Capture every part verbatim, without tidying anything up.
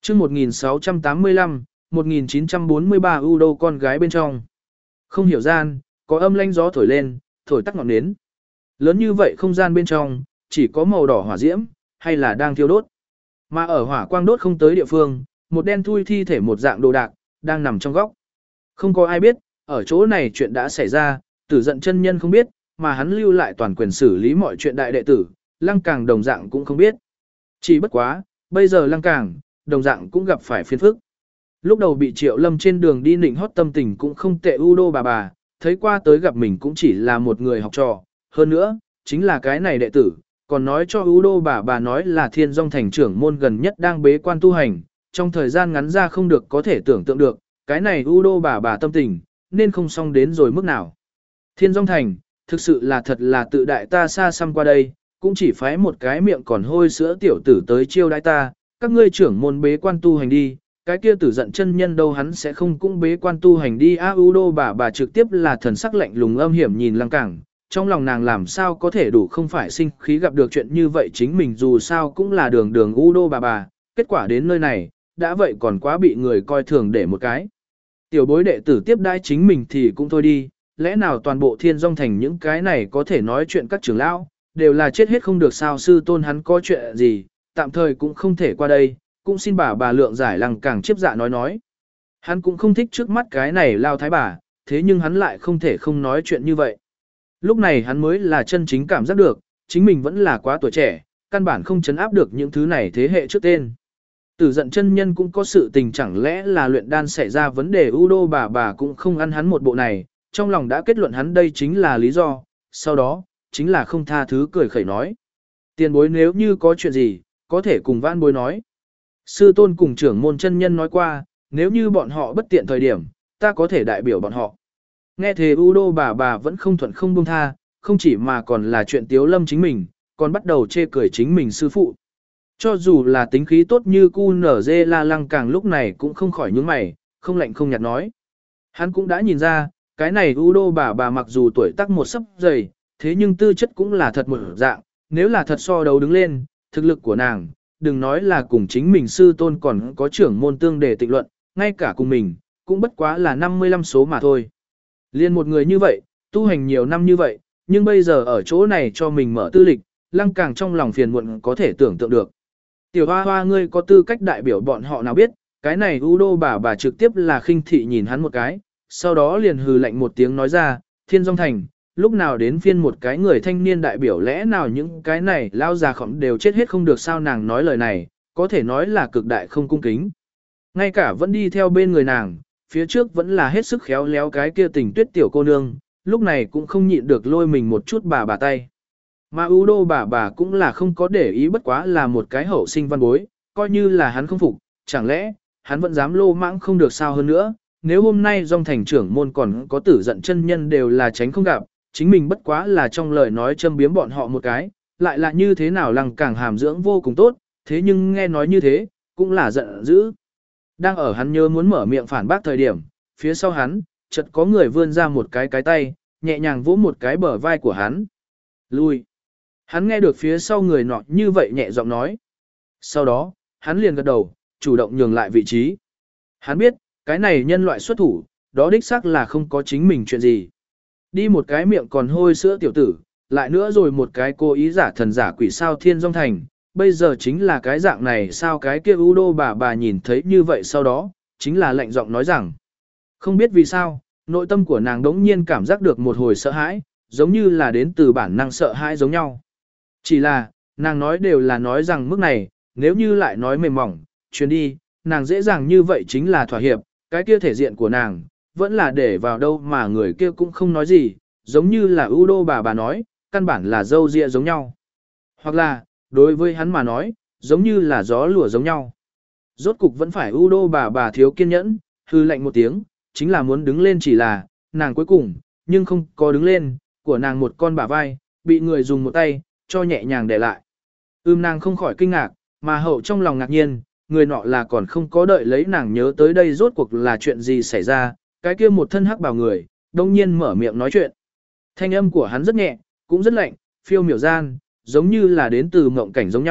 chương một nghìn sáu trăm tám mươi lăm, một nghìn chín trăm bốn mươi ba U Đô con gái bên trong. Không hiểu gian, có âm lanh gió thổi lên, thổi tắt ngọn nến. Lớn như vậy không gian bên trong, chỉ có màu đỏ hỏa diễm, hay là đang thiêu đốt. Mà ở hỏa quang đốt không tới địa phương, một đen thui thi thể một dạng đồ đạc, đang nằm trong góc. Không có ai biết, ở chỗ này chuyện đã xảy ra, Tử Dận chân nhân không biết, mà hắn lưu lại toàn quyền xử lý mọi chuyện đại đệ tử, Lăng Càng đồng dạng cũng không biết. Chỉ bất quá, bây giờ Lăng Càng, đồng dạng cũng gặp phải phiền phức. Lúc đầu bị Triệu Lâm trên đường đi nịnh hót tâm tình cũng không tệ U Đô bà bà, thấy qua tới gặp mình cũng chỉ là một người học trò, hơn nữa, chính là cái này đệ tử, còn nói cho U Đô bà bà nói là Thiên Dung thành trưởng môn gần nhất đang bế quan tu hành, trong thời gian ngắn ra không được có thể tưởng tượng được, cái này U Đô bà bà tâm tình, nên không xong đến rồi mức nào. Thiên Dung thành, thực sự là thật là tự đại ta xa xăm qua đây, cũng chỉ phái một cái miệng còn hôi sữa tiểu tử tới chiêu đãi ta, các ngươi trưởng môn bế quan tu hành đi, cái kia Tử Dận chân nhân đâu hắn sẽ không cũng bế quan tu hành đi. A U Đô bà bà trực tiếp là thần sắc lạnh lùng âm hiểm nhìn Lăng Càng, trong lòng nàng làm sao có thể đủ không phải sinh khí gặp được chuyện như vậy, chính mình dù sao cũng là đường đường U Đô bà bà, kết quả đến nơi này, đã vậy còn quá bị người coi thường để một cái. Tiểu bối đệ tử tiếp đãi chính mình thì cũng thôi đi, lẽ nào toàn bộ Thiên Dung thành những cái này có thể nói chuyện các trưởng lão, đều là chết hết không được sao, sư tôn hắn có chuyện gì, tạm thời cũng không thể qua đây, cũng xin bà bà lượng giải. Lăng Càng chiếp dạ nói nói. Hắn cũng không thích trước mắt cái này lao thái bà, thế nhưng hắn lại không thể không nói chuyện như vậy. Lúc này hắn mới là chân chính cảm giác được, chính mình vẫn là quá tuổi trẻ, căn bản không chấn áp được những thứ này thế hệ trước tên. Tử Dận chân nhân cũng có sự tình, chẳng lẽ là luyện đan xảy ra vấn đề, U Đô bà bà cũng không ăn hắn một bộ này, trong lòng đã kết luận hắn đây chính là lý do, sau đó, chính là không tha thứ cười khẩy nói. Tiền bối nếu như có chuyện gì, có thể cùng vãn bối nói. Sư tôn cùng trưởng môn chân nhân nói qua, nếu như bọn họ bất tiện thời điểm, ta có thể đại biểu bọn họ. Nghe thế U Đô bà bà vẫn không thuận không buông tha, không chỉ mà còn là chuyện Tiếu Lâm chính mình, còn bắt đầu chê cười chính mình sư phụ. Cho dù là tính khí tốt như cu nở dê La Lăng Càng lúc này cũng không khỏi nhướng mày, không lạnh không nhạt nói. Hắn cũng đã nhìn ra, cái này U Đô bà bà mặc dù tuổi tác một sấp dày, thế nhưng tư chất cũng là thật một dạng, nếu là thật so đấu đứng lên, thực lực của nàng, đừng nói là cùng chính mình sư tôn còn có trưởng môn tương để tịnh luận, ngay cả cùng mình, cũng bất quá là năm mươi lăm số mà thôi. Liên một người như vậy, tu hành nhiều năm như vậy, nhưng bây giờ ở chỗ này cho mình mở tư lịch, Lăng Càng trong lòng phiền muộn có thể tưởng tượng được. Tiểu hoa hoa ngươi có tư cách đại biểu bọn họ nào biết, cái này U Đô bà bà trực tiếp là khinh thị nhìn hắn một cái, sau đó liền hừ lạnh một tiếng nói ra, Thiên Dung thành, lúc nào đến phiên một cái người thanh niên đại biểu, lẽ nào những cái này lao già khổng đều chết hết không được sao. Nàng nói lời này, có thể nói là cực đại không cung kính. Ngay cả vẫn đi theo bên người nàng, phía trước vẫn là hết sức khéo léo cái kia Tình Tuyết tiểu cô nương, lúc này cũng không nhịn được lôi mình một chút bà bà tay. Mà U Đô bà bà cũng là không có để ý, bất quá là một cái hậu sinh văn bối, coi như là hắn không phục, chẳng lẽ, hắn vẫn dám lô mãng không được sao hơn nữa. Nếu hôm nay Dung thành trưởng môn còn có Tử Dận chân nhân đều là tránh không gặp, chính mình bất quá là trong lời nói châm biếm bọn họ một cái, lại là như thế nào. Lăng Càng hàm dưỡng vô cùng tốt, thế nhưng nghe nói như thế, cũng là giận dữ. Đang ở hắn nhớ muốn mở miệng phản bác thời điểm, phía sau hắn, chợt có người vươn ra một cái cái tay, nhẹ nhàng vỗ một cái bờ vai của hắn. Lui. Hắn nghe được phía sau người nọ như vậy nhẹ giọng nói. Sau đó, hắn liền gật đầu, chủ động nhường lại vị trí. Hắn biết, cái này nhân loại xuất thủ, đó đích xác là không có chính mình chuyện gì. Đi một cái miệng còn hôi sữa tiểu tử, lại nữa rồi một cái cố ý giả thần giả quỷ sao Thiên Dung thành, bây giờ chính là cái dạng này sao. Cái kia U Đô bà bà nhìn thấy như vậy sau đó, chính là lạnh giọng nói rằng, không biết vì sao, nội tâm của nàng đống nhiên cảm giác được một hồi sợ hãi, giống như là đến từ bản năng sợ hãi giống nhau. Chỉ là, nàng nói đều là nói rằng mức này, nếu như lại nói mềm mỏng, chuyến đi, nàng dễ dàng như vậy chính là thỏa hiệp, cái kia thể diện của nàng, vẫn là để vào đâu mà người kia cũng không nói gì, giống như là U Đô bà bà nói, căn bản là dâu ria giống nhau. Hoặc là, đối với hắn mà nói, giống như là gió lùa giống nhau. Rốt cục vẫn phải U Đô bà bà thiếu kiên nhẫn, hư lạnh một tiếng, chính là muốn đứng lên, chỉ là, nàng cuối cùng, nhưng không có đứng lên, của nàng một con bả vai, bị người dùng một tay, cho nhẹ nhàng để lại. Ưm nàng không khỏi kinh ngạc, mà hậu trong lòng ngạc nhiên, người nọ là còn không có đợi lấy nàng nhớ tới đây rốt cuộc là chuyện gì xảy ra, cái kia một thân hắc bào người, đông nhiên mở miệng nói chuyện. Thanh âm của hắn rất nhẹ, cũng rất lạnh, phiêu miểu gian, giống như là đến từ mộng cảnh giống nhau,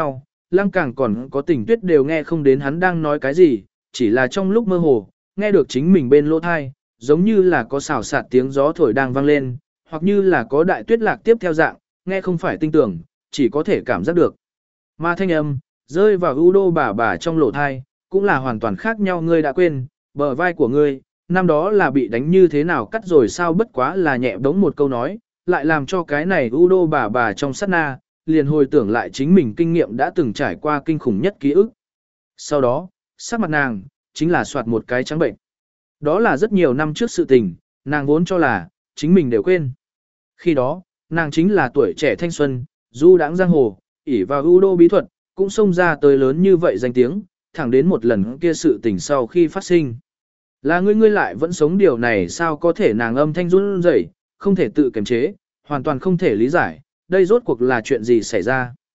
Lăng Càng còn có Tình Tuyết đều nghe không đến hắn đang nói cái gì, chỉ là trong lúc mơ hồ, nghe được chính mình bên lỗ thai, giống như là có xào xạc tiếng gió thổi đang vang lên, hoặc như là có đại tuyết lạc tiếp theo dạng, nghe không phải tinh tưởng, chỉ có thể cảm giác được. Mà thanh âm, rơi vào u đô bà bà trong lỗ thai, cũng là hoàn toàn khác nhau. Ngươi đã quên, bờ vai của ngươi, năm đó là bị đánh như thế nào cắt rồi sao, bất quá là nhẹ đống một câu nói, lại làm cho cái này u đô bà bà trong sát na, liền hồi tưởng lại chính mình kinh nghiệm đã từng trải qua kinh khủng nhất ký ức. Sau đó, sắc mặt nàng, chính là soạt một cái trắng bệnh. Đó là rất nhiều năm trước sự tình, nàng vốn cho là, chính mình đều quên. Khi đó, nàng chính là tuổi trẻ thanh xuân, du đãng giang hồ, ỷ vào ưu đô bí thuật, cũng xông ra tới lớn như vậy danh tiếng, thẳng đến một lần kia sự tình sau khi phát sinh. Là ngươi ngươi lại vẫn sống điều này sao có thể, nàng âm thanh run rẩy, không thể tự kiềm chế, hoàn toàn không thể lý giải, đây rốt cuộc là chuyện gì xảy ra.